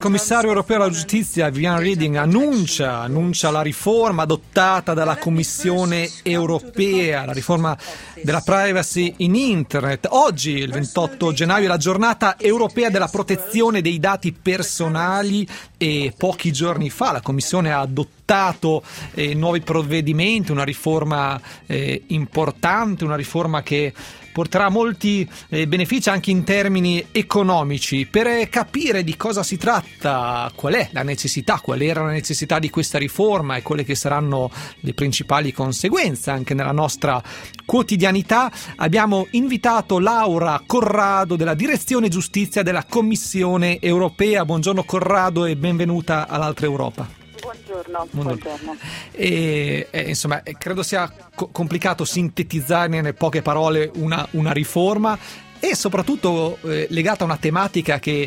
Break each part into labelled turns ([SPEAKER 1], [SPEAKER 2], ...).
[SPEAKER 1] Il commissario europeo alla giustizia Viviane Reding annuncia la riforma adottata dalla Commissione europea, la riforma della privacy in internet. Oggi, il 28 gennaio, è la giornata europea della protezione dei dati personali e pochi giorni fa la Commissione ha adottato nuovi provvedimenti, una riforma importante, una riforma che porterà molti benefici anche in termini economici. Per capire di cosa si tratta, qual era la necessità di questa riforma e quelle che saranno le principali conseguenze anche nella nostra quotidianità, abbiamo invitato Laura Corrado della Direzione Giustizia della Commissione europea. Buongiorno Corrado e benvenuta all'Altra Europa.
[SPEAKER 2] Buongiorno.
[SPEAKER 1] Insomma, credo sia complicato sintetizzare nelle poche parole una riforma e soprattutto legata a una tematica che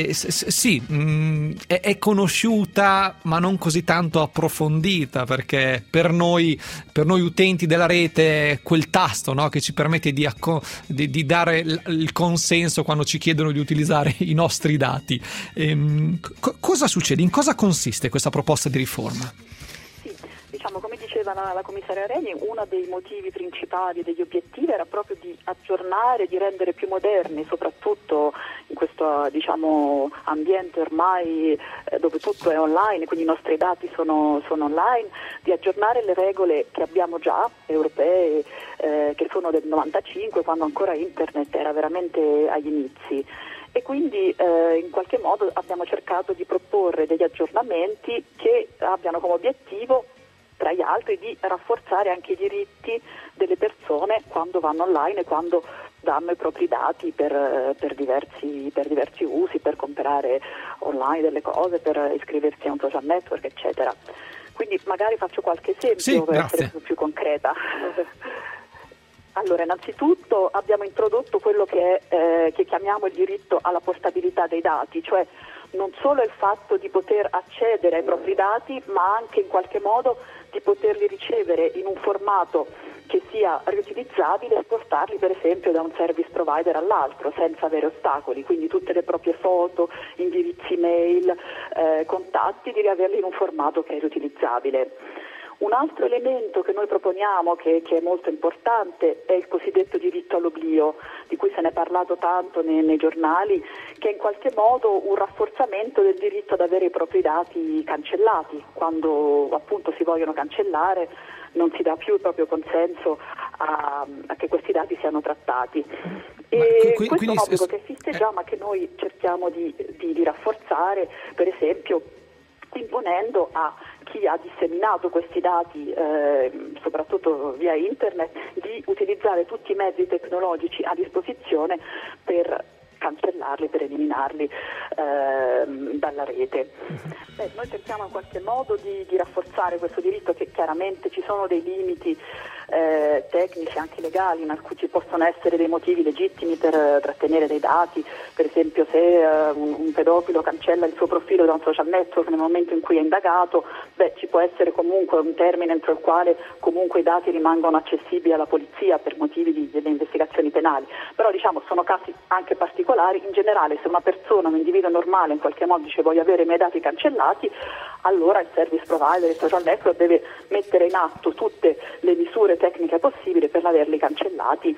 [SPEAKER 1] è conosciuta ma non così tanto approfondita, perché per noi utenti della rete è quel tasto, no, che ci permette di dare il consenso quando ci chiedono di utilizzare i nostri dati. Cosa succede? In cosa consiste questa proposta di riforma?
[SPEAKER 2] Come diceva la commissaria Reding, uno dei motivi principali, degli obiettivi era proprio di aggiornare, di rendere più moderni, soprattutto in questo ambiente ormai dove tutto è online, quindi i nostri dati sono online, di aggiornare le regole che abbiamo già, europee, che sono del 95, quando ancora internet era veramente agli inizi. E quindi in qualche modo abbiamo cercato di proporre degli aggiornamenti che abbiano come obiettivo, tra gli altri, di rafforzare anche i diritti delle persone quando vanno online e quando danno i propri dati per diversi usi, per comprare online delle cose, per iscriversi a un social network, eccetera. Quindi magari faccio qualche esempio per essere più concreta. Allora, innanzitutto abbiamo introdotto quello che chiamiamo il diritto alla portabilità dei dati, cioè non solo il fatto di poter accedere ai propri dati, ma anche in qualche modo di poterli ricevere in un formato che sia riutilizzabile e esportarli per esempio da un service provider all'altro senza avere ostacoli, quindi tutte le proprie foto, indirizzi mail, contatti, di riaverli in un formato che è riutilizzabile. Un altro elemento che noi proponiamo, che è molto importante, è il cosiddetto diritto all'oblio, di cui se ne è parlato tanto nei giornali, che è in qualche modo un rafforzamento del diritto ad avere i propri dati cancellati. Quando appunto si vogliono cancellare non si dà più il proprio consenso a che questi dati siano trattati. E questo è un obbligo che esiste già, ma che noi cerchiamo di rafforzare, per esempio imponendo a chi ha disseminato questi dati, soprattutto via internet, di utilizzare tutti i mezzi tecnologici a disposizione per cancellarli, per eliminarli dalla rete. Noi cerchiamo in qualche modo di rafforzare questo diritto, che chiaramente ci sono dei limiti tecnici, anche legali, in cui ci possono essere dei motivi legittimi per trattenere dei dati. Per esempio, se un pedofilo cancella il suo profilo da un social network nel momento in cui è indagato, ci può essere comunque un termine entro il quale comunque i dati rimangono accessibili alla polizia per motivi delle investigazioni penali. Però sono casi anche particolari. In generale, se una persona, un individuo normale, in qualche modo dice voglio avere i miei dati cancellati, allora il service provider, il social network deve mettere in atto tutte le misure tecniche possibili per averli cancellati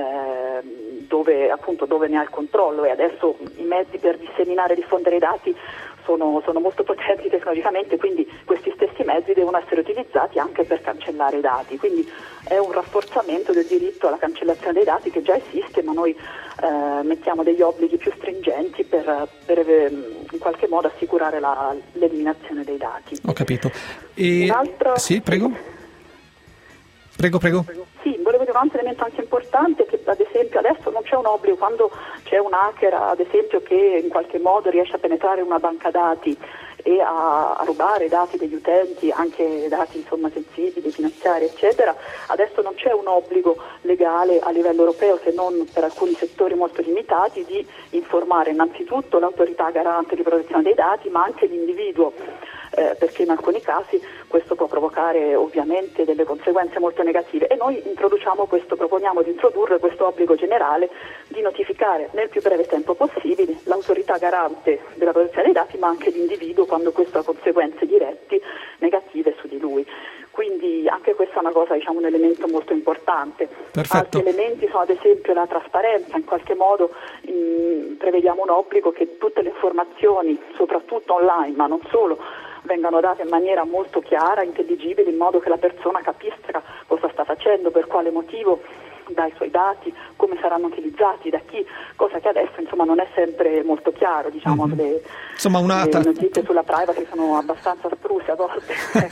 [SPEAKER 2] dove ne ha il controllo. E adesso i mezzi per disseminare e diffondere i dati sono molto potenti tecnologicamente, quindi questi stessi mezzi devono essere utilizzati anche per cancellare i dati. Quindi è un rafforzamento del diritto alla cancellazione dei dati che già esiste, ma noi mettiamo degli obblighi più stringenti per in qualche modo assicurare l'eliminazione dei dati.
[SPEAKER 1] Ho capito. Sì, prego. Prego.
[SPEAKER 2] Sì, volevo dire un altro elemento anche importante, che ad esempio adesso non c'è un obbligo quando c'è un hacker, ad esempio, che in qualche modo riesce a penetrare una banca dati e a rubare i dati degli utenti, anche dati sensibili, finanziari, eccetera. Adesso non c'è un obbligo legale a livello europeo, se non per alcuni settori molto limitati, di informare innanzitutto l'autorità garante di protezione dei dati, ma anche l'individuo perché in alcuni casi questo può provocare ovviamente delle conseguenze molto negative, e noi proponiamo di introdurre questo obbligo generale di notificare nel più breve tempo possibile l'autorità garante della protezione dei dati, ma anche l'individuo quando questo ha conseguenze dirette negative su di lui. Quindi anche questa è una cosa, un elemento molto importante.
[SPEAKER 1] Perfetto.
[SPEAKER 2] Altri elementi sono ad esempio la trasparenza, in qualche modo prevediamo un obbligo che tutte le informazioni, soprattutto online, ma non solo, vengano date in maniera molto chiara, intelligibile, in modo che la persona capisca cosa sta facendo, per quale motivo dà i suoi dati, come saranno utilizzati, da chi, cosa che adesso non è sempre molto chiaro, le notizie sulla privacy sono abbastanza struse a volte.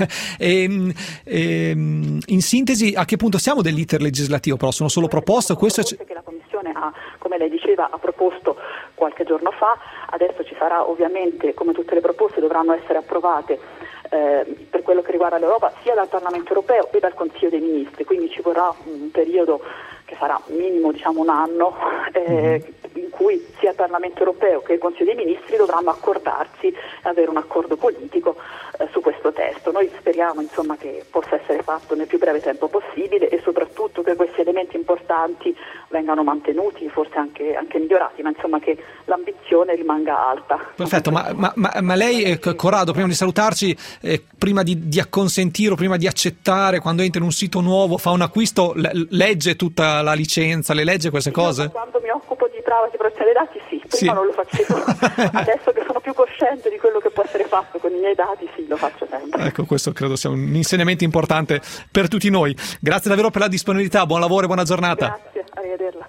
[SPEAKER 1] In sintesi, a che punto siamo dell'iter legislativo? Però sono solo proposte?
[SPEAKER 2] Che la Commissione come lei diceva, ha proposto qualche giorno fa. Adesso ci sarà ovviamente, come tutte le proposte, dovranno essere approvate per quello che riguarda l'Europa sia dal Parlamento europeo che dal Consiglio dei Ministri, quindi ci vorrà un periodo che sarà minimo un anno in cui sia il Parlamento europeo che il Consiglio dei Ministri dovranno accordarsi e avere un accordo politico su questo testo. Noi speriamo che possa essere fatto nel più breve tempo possibile e soprattutto che questi elementi importanti vengano mantenuti, forse anche migliorati, ma che l'ambizione rimanga alta.
[SPEAKER 1] Perfetto, ma lei, Corrado, prima di salutarci, prima di acconsentire o prima di accettare, quando entra in un sito nuovo, fa un acquisto, legge tutta la licenza, le legge queste cose?
[SPEAKER 2] Quando mi occupo di privacy e protezione dei dati prima non lo facevo, adesso che sono più cosciente di quello che può essere fatto con i miei dati lo faccio sempre.
[SPEAKER 1] Ecco, questo credo sia un insegnamento importante per tutti noi. Grazie davvero per la disponibilità, buon lavoro e buona giornata.
[SPEAKER 2] Grazie.